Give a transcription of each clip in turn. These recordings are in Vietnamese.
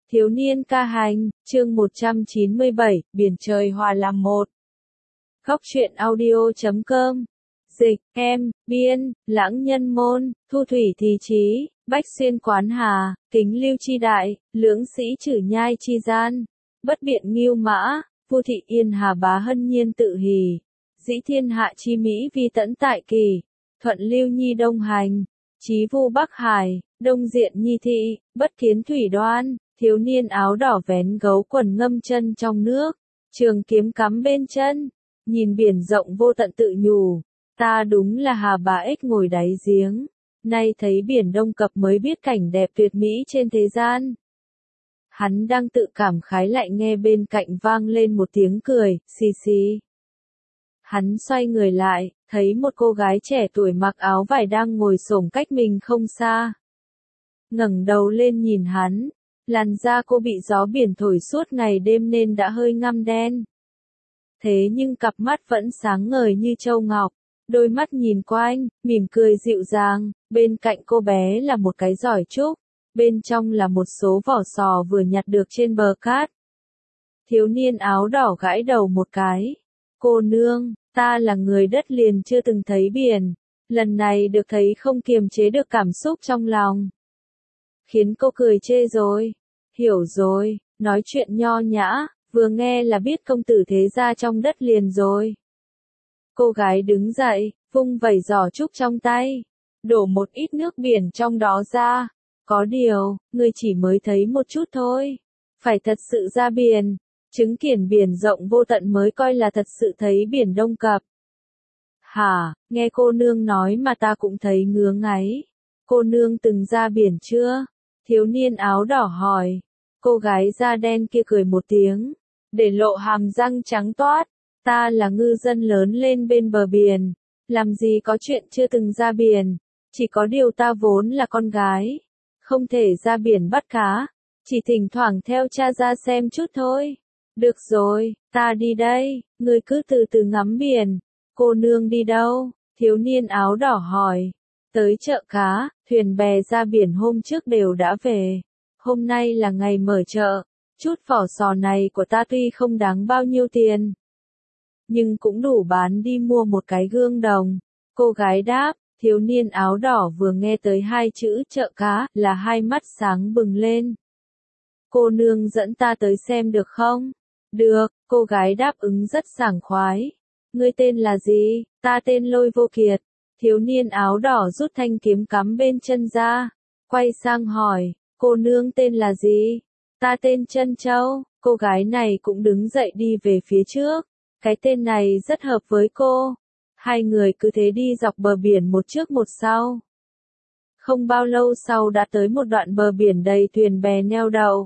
Thiếu niên ca hành, chương 197, Biển trời hòa làm một. Góc truyện audio.com. Dịch, em, biên, lãng nhân môn, thu thủy thì trí, bách xuyên quán hà, kính lưu chi đại, lưỡng sĩ chử nhai chi gian. Bất biện nghiêu mã, vu thị yên hà bá hân nhiên tự hỷ. Dĩ thiên hạ chi mỹ vi tẫn tại kỳ. Thuận lưu nhi đông hành, chí vu bắc hải, đông diện nhi thị, bất kiến thủy đoan. Thiếu niên áo đỏ vén gấu quần ngâm chân trong nước, trường kiếm cắm bên chân, nhìn biển rộng vô tận tự nhủ, ta đúng là hà bà ếch ngồi đáy giếng, nay thấy biển Đông Cập mới biết cảnh đẹp tuyệt mỹ trên thế gian. Hắn đang tự cảm khái lại nghe bên cạnh vang lên một tiếng cười, xì xì. Hắn xoay người lại, thấy một cô gái trẻ tuổi mặc áo vải đang ngồi xổm cách mình không xa. Ngẩng đầu lên nhìn hắn. Làn da cô bị gió biển thổi suốt ngày đêm nên đã hơi ngăm đen. Thế nhưng cặp mắt vẫn sáng ngời như châu ngọc, đôi mắt nhìn quanh, mỉm cười dịu dàng, bên cạnh cô bé là một cái giỏ trúc, bên trong là một số vỏ sò vừa nhặt được trên bờ cát. Thiếu niên áo đỏ gãi đầu một cái. Cô nương, ta là người đất liền chưa từng thấy biển, lần này được thấy không kiềm chế được cảm xúc trong lòng. Khiến cô cười chê rồi. Hiểu rồi, nói chuyện nho nhã, vừa nghe là biết công tử thế gia trong đất liền rồi. Cô gái đứng dậy, vung vẩy giỏ trúc trong tay, đổ một ít nước biển trong đó ra. Có điều, người chỉ mới thấy một chút thôi. Phải thật sự ra biển, chứng kiến biển rộng vô tận mới coi là thật sự thấy biển Đông Cập. Hả, nghe cô nương nói mà ta cũng thấy ngứa ngáy. Cô nương từng ra biển chưa? Thiếu niên áo đỏ hỏi. Cô gái da đen kia cười một tiếng, để lộ hàm răng trắng toát. Ta là ngư dân lớn lên bên bờ biển, làm gì có chuyện chưa từng ra biển, chỉ có điều ta vốn là con gái, không thể ra biển bắt cá, chỉ thỉnh thoảng theo cha ra xem chút thôi. Được rồi, ta đi đây, ngươi cứ từ từ ngắm biển. Cô nương đi đâu? Thiếu niên áo đỏ hỏi. Tới chợ cá, thuyền bè ra biển hôm trước đều đã về. Hôm nay là ngày mở chợ, chút vỏ sò này của ta tuy không đáng bao nhiêu tiền, nhưng cũng đủ bán đi mua một cái gương đồng. Cô gái đáp, thiếu niên áo đỏ vừa nghe tới hai chữ chợ cá là hai mắt sáng bừng lên. Cô nương dẫn ta tới xem được không? Được, cô gái đáp ứng rất sảng khoái. Ngươi tên là gì? Ta tên Lôi Vô Kiệt. Thiếu niên áo đỏ rút thanh kiếm cắm bên chân ra, quay sang hỏi. Cô nương tên là gì? Ta tên Trân Châu. Cô gái này cũng đứng dậy đi về phía trước. Cái tên này rất hợp với cô. Hai người cứ thế đi dọc bờ biển một trước một sau. Không bao lâu sau đã tới một đoạn bờ biển đầy thuyền bè neo đậu.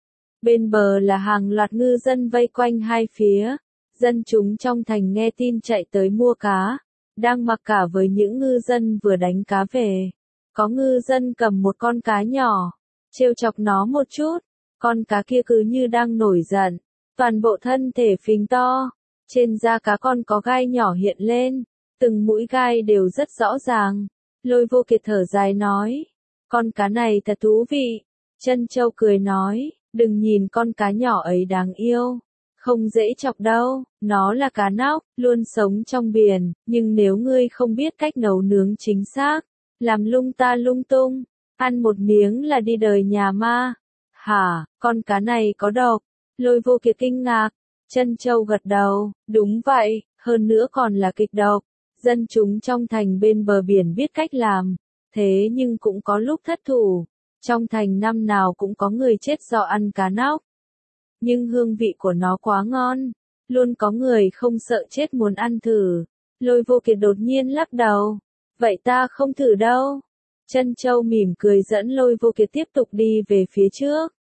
Bên bờ là hàng loạt ngư dân vây quanh hai phía. Dân chúng trong thành nghe tin chạy tới mua cá, đang mặc cả với những ngư dân vừa đánh cá về. Có ngư dân cầm một con cá nhỏ, trêu chọc nó một chút, con cá kia cứ như đang nổi giận, toàn bộ thân thể phình to, trên da cá con có gai nhỏ hiện lên, từng mũi gai đều rất rõ ràng. Lôi Vô Kiệt thở dài nói, con cá này thật thú vị. Trân Châu cười nói, đừng nhìn con cá nhỏ ấy đáng yêu, không dễ chọc đâu, nó là cá nóc, luôn sống trong biển, nhưng nếu ngươi không biết cách nấu nướng chính xác, làm lung ta lung tung, ăn một miếng là đi đời nhà ma. Hả, con cá này có độc? Lôi Vô Kiệt kinh ngạc. Trân Châu gật đầu, đúng vậy, hơn nữa còn là kịch độc. Dân chúng trong thành bên bờ biển biết cách làm, thế nhưng cũng có lúc thất thủ. Trong thành năm nào cũng có người chết do ăn cá nóc. Nhưng hương vị của nó quá ngon, luôn có người không sợ chết muốn ăn thử. Lôi Vô Kiệt đột nhiên lắc đầu, vậy ta không thử đâu. Trân Châu mỉm cười dẫn Lôi Vô Kiệt tiếp tục đi về phía trước.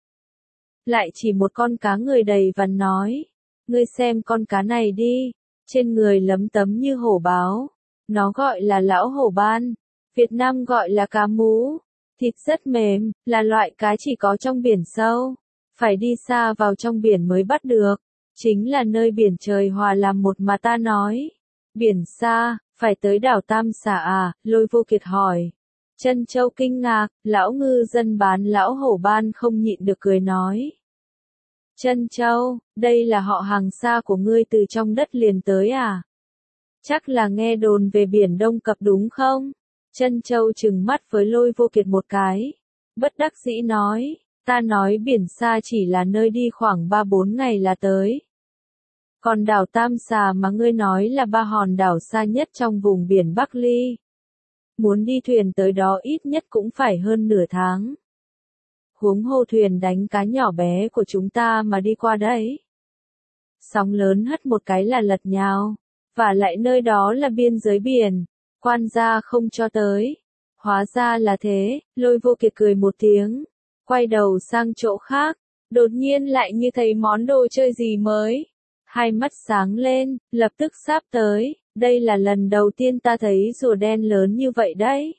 Lại chỉ một con cá người đầy vằn nói, ngươi xem con cá này đi, trên người lấm tấm như hổ báo. Nó gọi là lão hổ ban, Việt Nam gọi là cá mú. Thịt rất mềm, là loại cá chỉ có trong biển sâu, phải đi xa vào trong biển mới bắt được. Chính là nơi biển trời hòa làm một mà ta nói. Biển xa, phải tới đảo Tam Xả à? Lôi Vô Kiệt hỏi. Trân Châu kinh ngạc, lão ngư dân bán lão hổ ban không nhịn được cười nói. Trân Châu, đây là họ hàng xa của ngươi từ trong đất liền tới à? Chắc là nghe đồn về biển Đông Cập đúng không? Trân Châu trừng mắt với Lôi Vô Kiệt một cái. Bất đắc dĩ nói, ta nói biển xa chỉ là nơi đi khoảng 3-4 ngày là tới. Còn đảo Tam Xà mà ngươi nói là 3 hòn đảo xa nhất trong vùng biển Bắc Ly. Muốn đi thuyền tới đó ít nhất cũng phải hơn nửa tháng. Huống hồ thuyền đánh cá nhỏ bé của chúng ta mà đi qua đấy. Sóng lớn hất một cái là lật nhào. Và lại nơi đó là biên giới biển. Quan gia không cho tới. Hóa ra là thế, Lôi Vô Kiệt cười một tiếng. Quay đầu sang chỗ khác. Đột nhiên lại như thấy món đồ chơi gì mới. Hai mắt sáng lên, lập tức sáp tới. Đây là lần đầu tiên ta thấy rùa đen lớn như vậy đấy.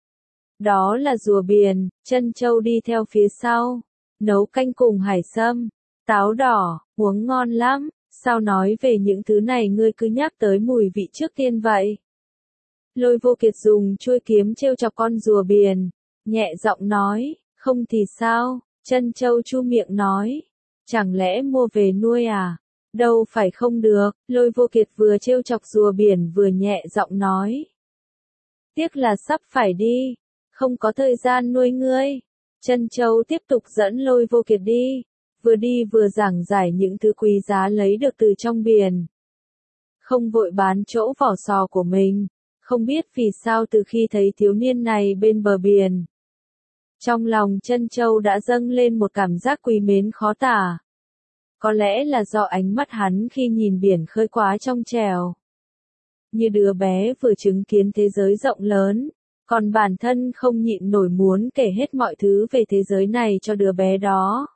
Đó là rùa biển, Trân Châu đi theo phía sau. Nấu canh cùng hải sâm, táo đỏ, uống ngon lắm. Sao nói về những thứ này ngươi cứ nhắc tới mùi vị trước tiên vậy? Lôi Vô Kiệt dùng chuôi kiếm trêu chọc con rùa biển, nhẹ giọng nói, không thì sao? Trân Châu chu miệng nói, chẳng lẽ mua về nuôi à? Đâu phải không được, Lôi Vô Kiệt vừa trêu chọc rùa biển vừa nhẹ giọng nói. Tiếc là sắp phải đi, không có thời gian nuôi ngươi. Trân Châu tiếp tục dẫn Lôi Vô Kiệt đi vừa giảng giải những thứ quý giá lấy được từ trong biển. Không vội bán chỗ vỏ sò của mình, không biết vì sao từ khi thấy thiếu niên này bên bờ biển. Trong lòng Trân Châu đã dâng lên một cảm giác quý mến khó tả. Có lẽ là do ánh mắt hắn khi nhìn biển khơi quá trong trẻo. Như đứa bé vừa chứng kiến thế giới rộng lớn, còn bản thân không nhịn nổi muốn kể hết mọi thứ về thế giới này cho đứa bé đó.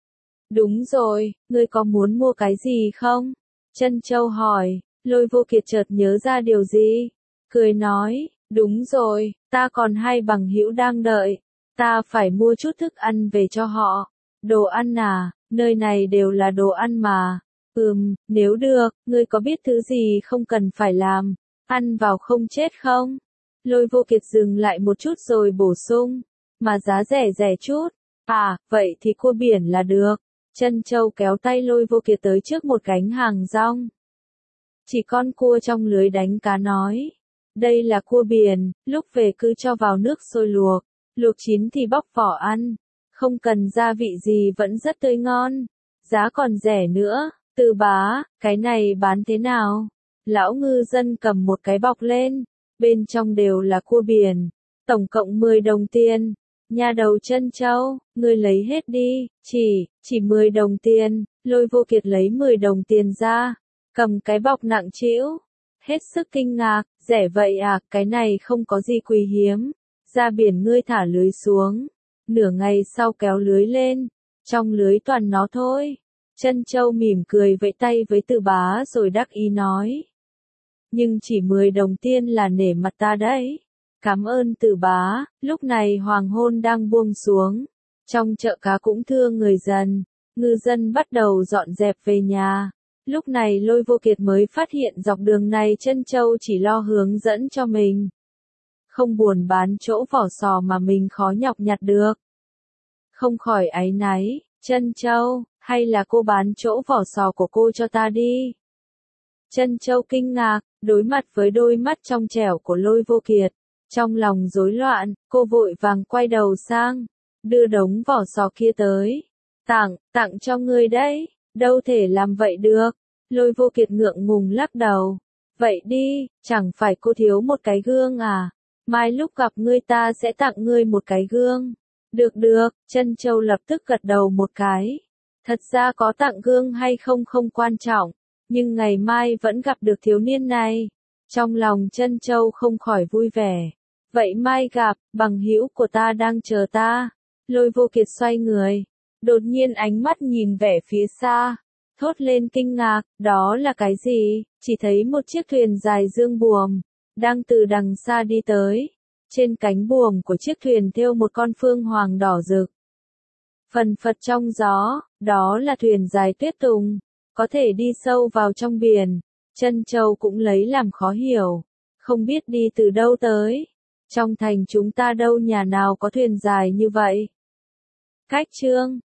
Đúng rồi, ngươi có muốn mua cái gì không? Trân Châu hỏi, Lôi Vô Kiệt chợt nhớ ra điều gì. Cười nói, đúng rồi, ta còn 2 bằng hữu đang đợi. Ta phải mua chút thức ăn về cho họ. Đồ ăn à, nơi này đều là đồ ăn mà. Nếu được, ngươi có biết thứ gì không cần phải làm, ăn vào không chết không? Lôi Vô Kiệt dừng lại một chút rồi bổ sung, mà giá rẻ chút. À, vậy thì cua biển là được. Trân Châu kéo tay Lôi Vô Kiệt tới trước một gánh hàng rong. Chỉ con cua trong lưới đánh cá nói. Đây là cua biển, lúc về cứ cho vào nước sôi luộc chín thì bóc vỏ ăn. Không cần gia vị gì vẫn rất tươi ngon. Giá còn rẻ nữa. Từ bá, cái này bán thế nào? Lão ngư dân cầm một cái bọc lên. Bên trong đều là cua biển. Tổng cộng 10 đồng tiền. Nhà đầu Trân Châu, ngươi lấy hết đi, chỉ 10 đồng tiền. Lôi Vô Kiệt lấy 10 đồng tiền ra, cầm cái bọc nặng trĩu, hết sức kinh ngạc, rẻ vậy à, cái này không có gì quý hiếm. Ra biển ngươi thả lưới xuống, nửa ngày sau kéo lưới lên, trong lưới toàn nó thôi. Trân Châu mỉm cười vẫy tay với Từ Bá rồi đắc ý nói. Nhưng chỉ 10 đồng tiền là nể mặt ta đấy. Cảm ơn Từ Bá, lúc này hoàng hôn đang buông xuống. Trong chợ cá cũng thưa người dần, ngư dân bắt đầu dọn dẹp về nhà. Lúc này Lôi Vô Kiệt mới phát hiện dọc đường này Trân Châu chỉ lo hướng dẫn cho mình. Không buồn bán chỗ vỏ sò mà mình khó nhọc nhặt được. Không khỏi áy náy, Trân Châu, hay là cô bán chỗ vỏ sò của cô cho ta đi. Trân Châu kinh ngạc, đối mặt với đôi mắt trong trẻo của Lôi Vô Kiệt. Trong lòng rối loạn, cô vội vàng quay đầu sang, đưa đống vỏ sò kia tới. Tặng cho ngươi đấy, đâu thể làm vậy được. Lôi Vô Kiệt ngượng ngùng lắc đầu. Vậy đi, chẳng phải cô thiếu một cái gương à? Mai lúc gặp ngươi ta sẽ tặng ngươi một cái gương. Được, Trân Châu lập tức gật đầu một cái. Thật ra có tặng gương hay không không quan trọng, nhưng ngày mai vẫn gặp được thiếu niên này. Trong lòng Trân Châu không khỏi vui vẻ. Vậy mai gặp, bằng hữu của ta đang chờ ta. Lôi Vô Kiệt xoay người. Đột nhiên ánh mắt nhìn vẻ phía xa. Thốt lên kinh ngạc, đó là cái gì? Chỉ thấy một chiếc thuyền dài dương buồm, đang từ đằng xa đi tới. Trên cánh buồm của chiếc thuyền thêu một con phương hoàng đỏ rực. Phần phật trong gió, đó là thuyền dài tuyết tùng, có thể đi sâu vào trong biển. Trân Châu cũng lấy làm khó hiểu, không biết đi từ đâu tới. Trong thành chúng ta đâu nhà nào có thuyền dài như vậy. Khách Trương,